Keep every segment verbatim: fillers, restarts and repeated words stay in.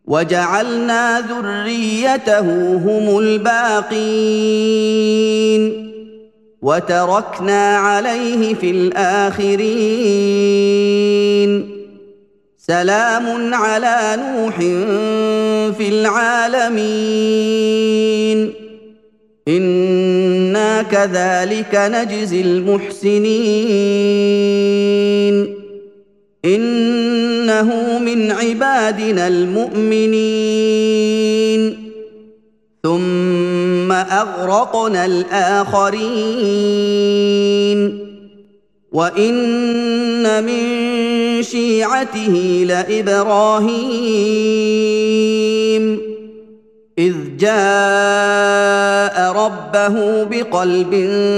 وجعلنا ذريته هم الباقين وتركنا عليه في الآخرين سلام على نوح في العالمين إنا كذلك نجزي المحسنين إنه من عبادنا المؤمنين ثم أغرقنا الآخرين وإن من شيعته لإبراهيم إذ جاء ربه بقلب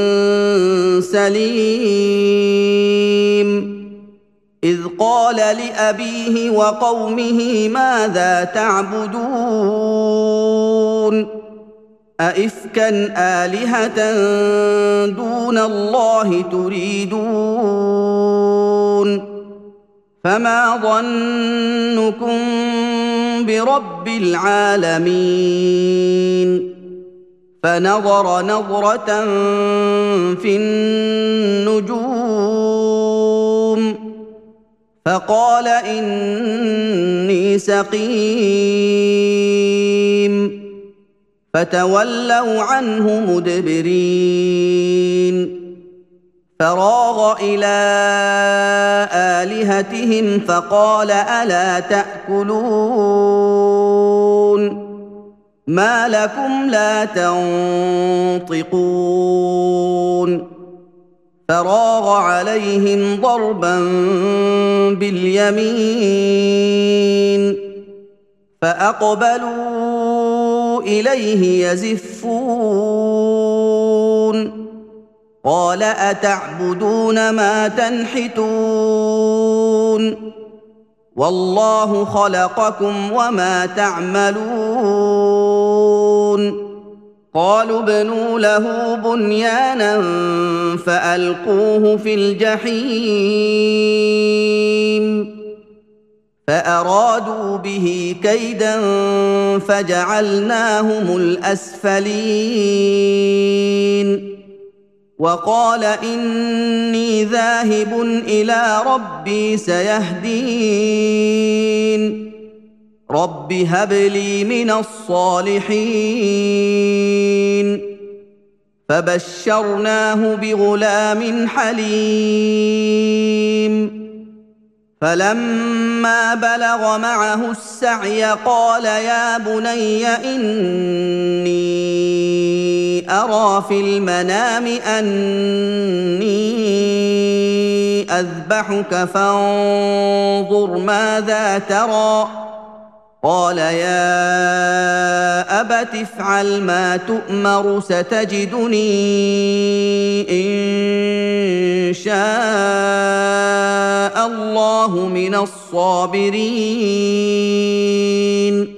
سليم إذ قال لأبيه وقومه ماذا تعبدون أئفكا آلهة دون الله تريدون فما ظنكم برب العالمين فنظر نظرة في النجوم فقال إني سقيم فتولوا عنه مدبرين فراغ إلى آلهتهم فقال ألا تأكلون ما لكم لا تنطقون فراغ عليهم ضربا باليمين فأقبلوا إليه يزفون قال أتعبدون ما تنحتون والله خلقكم وما تعملون قالوا ابنوا له بنيانا فألقوه في الجحيم فأرادوا به كيدا فجعلناهم الأسفلين وقال إني ذاهب إلى ربي سيهدين رب هب لي من الصالحين فبشرناه بغلام حليم فلما بلغ معه السعي قال يا بني إني أرى في المنام أني أذبحك فانظر ماذا ترى قال يا أبت افعل ما تؤمر ستجدني إن شاء الله من الصابرين